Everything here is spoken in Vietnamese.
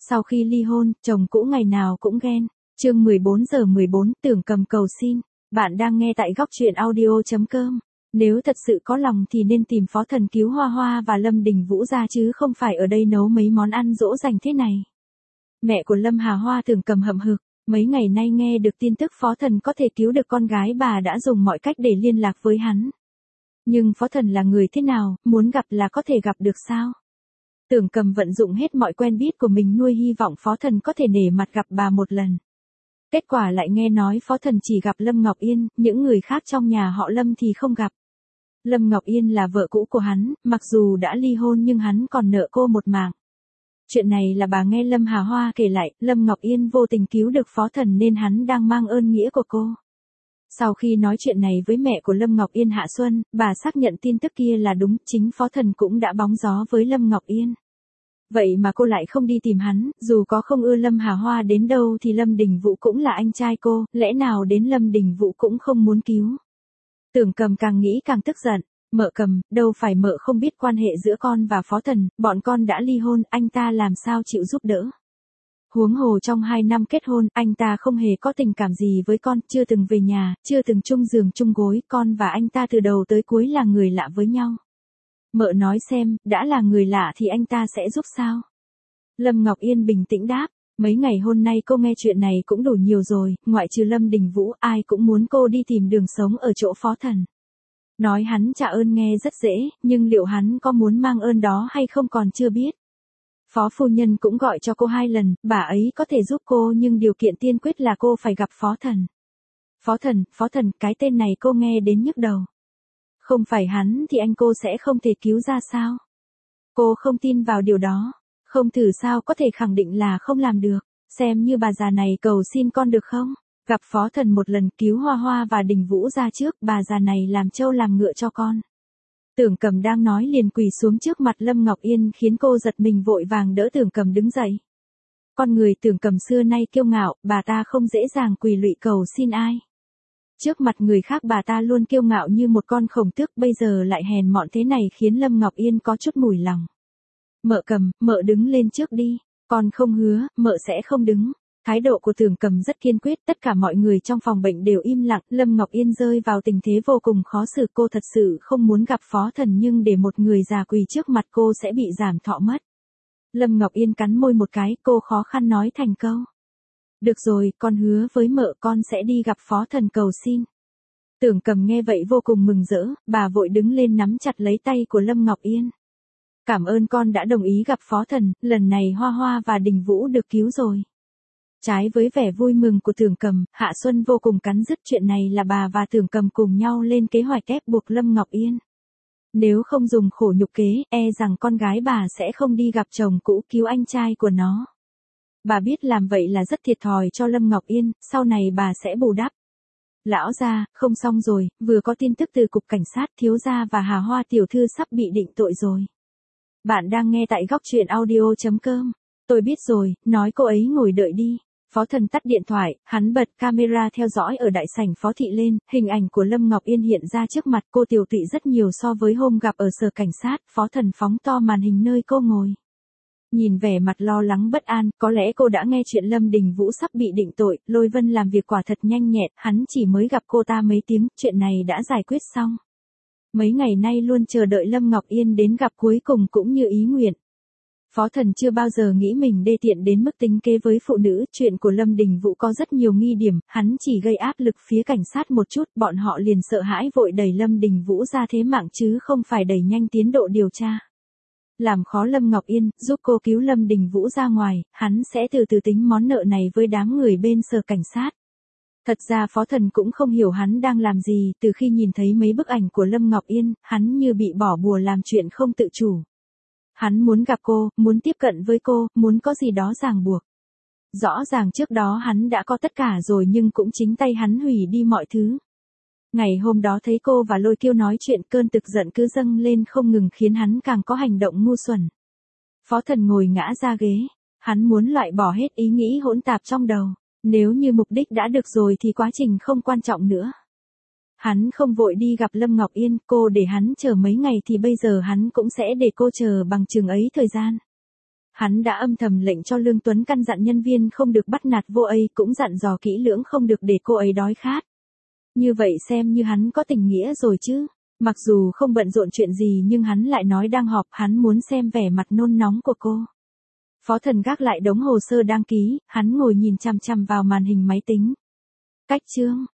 Sau khi ly hôn, chồng cũ ngày nào cũng ghen. Chương 14:14 Tưởng Cầm cầu xin. Bạn đang nghe tại góc truyện audio.com. Nếu thật sự có lòng thì nên tìm Phó Thần cứu Hoa Hoa và Lâm Đình Vũ ra chứ không phải ở đây nấu mấy món ăn dỗ dành thế này. Mẹ của Lâm Hà Hoa Tưởng Cầm hậm hực, mấy ngày nay nghe được tin tức Phó Thần có thể cứu được con gái bà đã dùng mọi cách để liên lạc với hắn. Nhưng Phó Thần là người thế nào, muốn gặp là có thể gặp được sao? Tưởng Cầm vận dụng hết mọi quen biết của mình nuôi hy vọng Phó Thần có thể nể mặt gặp bà một lần. Kết quả lại nghe nói Phó Thần chỉ gặp Lâm Ngọc Yên, những người khác trong nhà họ Lâm thì không gặp. Lâm Ngọc Yên là vợ cũ của hắn, mặc dù đã ly hôn nhưng hắn còn nợ cô một mạng. Chuyện này là bà nghe Lâm Hà Hoa kể lại, Lâm Ngọc Yên vô tình cứu được Phó Thần nên hắn đang mang ơn nghĩa của cô. Sau khi nói chuyện này với mẹ của Lâm Ngọc Yên Hạ Xuân, bà xác nhận tin tức kia là đúng, chính Phó Thần cũng đã bóng gió với Lâm Ngọc Yên. Vậy mà cô lại không đi tìm hắn, dù có không ưa Lâm Hà Hoa đến đâu thì Lâm Đình Vũ cũng là anh trai cô, lẽ nào đến Lâm Đình Vũ cũng không muốn cứu. Tưởng Cầm càng nghĩ càng tức giận, mợ Cầm, đâu phải mợ không biết quan hệ giữa con và Phó Thần, bọn con đã ly hôn, anh ta làm sao chịu giúp đỡ. Huống hồ trong 2 năm kết hôn, anh ta không hề có tình cảm gì với con, chưa từng về nhà, chưa từng chung giường chung gối, con và anh ta từ đầu tới cuối là người lạ với nhau. Mợ nói xem, đã là người lạ thì anh ta sẽ giúp sao? Lâm Ngọc Yên bình tĩnh đáp, mấy ngày hôm nay cô nghe chuyện này cũng đủ nhiều rồi, ngoại trừ Lâm Đình Vũ, ai cũng muốn cô đi tìm đường sống ở chỗ Phó Thần. Nói hắn trả ơn nghe rất dễ, nhưng liệu hắn có muốn mang ơn đó hay không còn chưa biết. Phó phu nhân cũng gọi cho cô 2 lần, bà ấy có thể giúp cô nhưng điều kiện tiên quyết là cô phải gặp Phó Thần. Phó Thần, cái tên này cô nghe đến nhức đầu. Không phải hắn thì anh cô sẽ không thể cứu ra sao? Cô không tin vào điều đó. Không thử sao có thể khẳng định là không làm được. Xem như bà già này cầu xin con được không? Gặp Phó Thần một lần cứu Hoa Hoa và Đình Vũ ra trước, bà già này làm trâu làm ngựa cho con. Tưởng Cầm đang nói liền quỳ xuống trước mặt Lâm Ngọc Yên khiến cô giật mình vội vàng đỡ Tưởng Cầm đứng dậy. Con người Tưởng Cầm xưa nay kiêu ngạo, bà ta không dễ dàng quỳ lụy cầu xin ai. Trước mặt người khác bà ta luôn kiêu ngạo như một con khổng tước, bây giờ lại hèn mọn thế này khiến Lâm Ngọc Yên có chút mùi lòng. Mợ Cầm, mợ đứng lên trước đi, con không hứa, mợ sẽ không đứng. Thái độ của Tưởng Cầm rất kiên quyết, tất cả mọi người trong phòng bệnh đều im lặng, Lâm Ngọc Yên rơi vào tình thế vô cùng khó xử, cô thật sự không muốn gặp Phó Thần nhưng để một người già quỳ trước mặt cô sẽ bị giảm thọ mất. Lâm Ngọc Yên cắn môi một cái, cô khó khăn nói thành câu. Được rồi, con hứa với mợ con sẽ đi gặp Phó Thần cầu xin. Tưởng Cầm nghe vậy vô cùng mừng rỡ, bà vội đứng lên nắm chặt lấy tay của Lâm Ngọc Yên. Cảm ơn con đã đồng ý gặp Phó Thần, lần này Hoa Hoa và Đình Vũ được cứu rồi. Trái với vẻ vui mừng của Tưởng Cầm, Hạ Xuân vô cùng cắn rứt, chuyện này là bà và Tưởng Cầm cùng nhau lên kế hoạch ép buộc Lâm Ngọc Yên. Nếu không dùng khổ nhục kế, e rằng con gái bà sẽ không đi gặp chồng cũ cứu anh trai của nó. Bà biết làm vậy là rất thiệt thòi cho Lâm Ngọc Yên, sau này bà sẽ bù đắp. Lão gia, không xong rồi, vừa có tin tức từ cục cảnh sát, thiếu gia và Hà Hoa tiểu thư sắp bị định tội rồi. Bạn đang nghe tại góc truyện audio.com. Tôi biết rồi, nói cô ấy ngồi đợi đi. Phó Thần tắt điện thoại, hắn bật camera theo dõi ở đại sảnh Phó thị lên, hình ảnh của Lâm Ngọc Yên hiện ra trước mặt cô tiều tụy rất nhiều so với hôm gặp ở sở cảnh sát, Phó Thần phóng to màn hình nơi cô ngồi. Nhìn vẻ mặt lo lắng bất an, có lẽ cô đã nghe chuyện Lâm Đình Vũ sắp bị định tội, Lôi Vân làm việc quả thật nhanh nhẹn, hắn chỉ mới gặp cô ta mấy tiếng, chuyện này đã giải quyết xong. Mấy ngày nay luôn chờ đợi Lâm Ngọc Yên đến gặp cuối cùng cũng như ý nguyện. Phó Thần chưa bao giờ nghĩ mình đê tiện đến mức tính kế với phụ nữ, chuyện của Lâm Đình Vũ có rất nhiều nghi điểm, hắn chỉ gây áp lực phía cảnh sát một chút, bọn họ liền sợ hãi vội đẩy Lâm Đình Vũ ra thế mạng chứ không phải đẩy nhanh tiến độ điều tra. Làm khó Lâm Ngọc Yên, giúp cô cứu Lâm Đình Vũ ra ngoài, hắn sẽ từ từ tính món nợ này với đám người bên sở cảnh sát. Thật ra Phó Thần cũng không hiểu hắn đang làm gì, từ khi nhìn thấy mấy bức ảnh của Lâm Ngọc Yên, hắn như bị bỏ bùa làm chuyện không tự chủ. Hắn muốn gặp cô, muốn tiếp cận với cô, muốn có gì đó ràng buộc. Rõ ràng trước đó hắn đã có tất cả rồi nhưng cũng chính tay hắn hủy đi mọi thứ. Ngày hôm đó thấy cô và Lôi Kiêu nói chuyện, cơn tức giận cứ dâng lên không ngừng khiến hắn càng có hành động ngu xuẩn. Phó Thần ngồi ngã ra ghế, hắn muốn loại bỏ hết ý nghĩ hỗn tạp trong đầu. Nếu như mục đích đã được rồi thì quá trình không quan trọng nữa. Hắn không vội đi gặp Lâm Ngọc Yên, cô để hắn chờ mấy ngày thì bây giờ hắn cũng sẽ để cô chờ bằng chừng ấy thời gian. Hắn đã âm thầm lệnh cho Lương Tuấn căn dặn nhân viên không được bắt nạt vô ấy, cũng dặn dò kỹ lưỡng không được để cô ấy đói khát. Như vậy xem như hắn có tình nghĩa rồi chứ. Mặc dù không bận rộn chuyện gì nhưng hắn lại nói đang họp, hắn muốn xem vẻ mặt nôn nóng của cô. Phó Thần gác lại đống hồ sơ đăng ký, hắn ngồi nhìn chằm chằm vào màn hình máy tính. Cách chương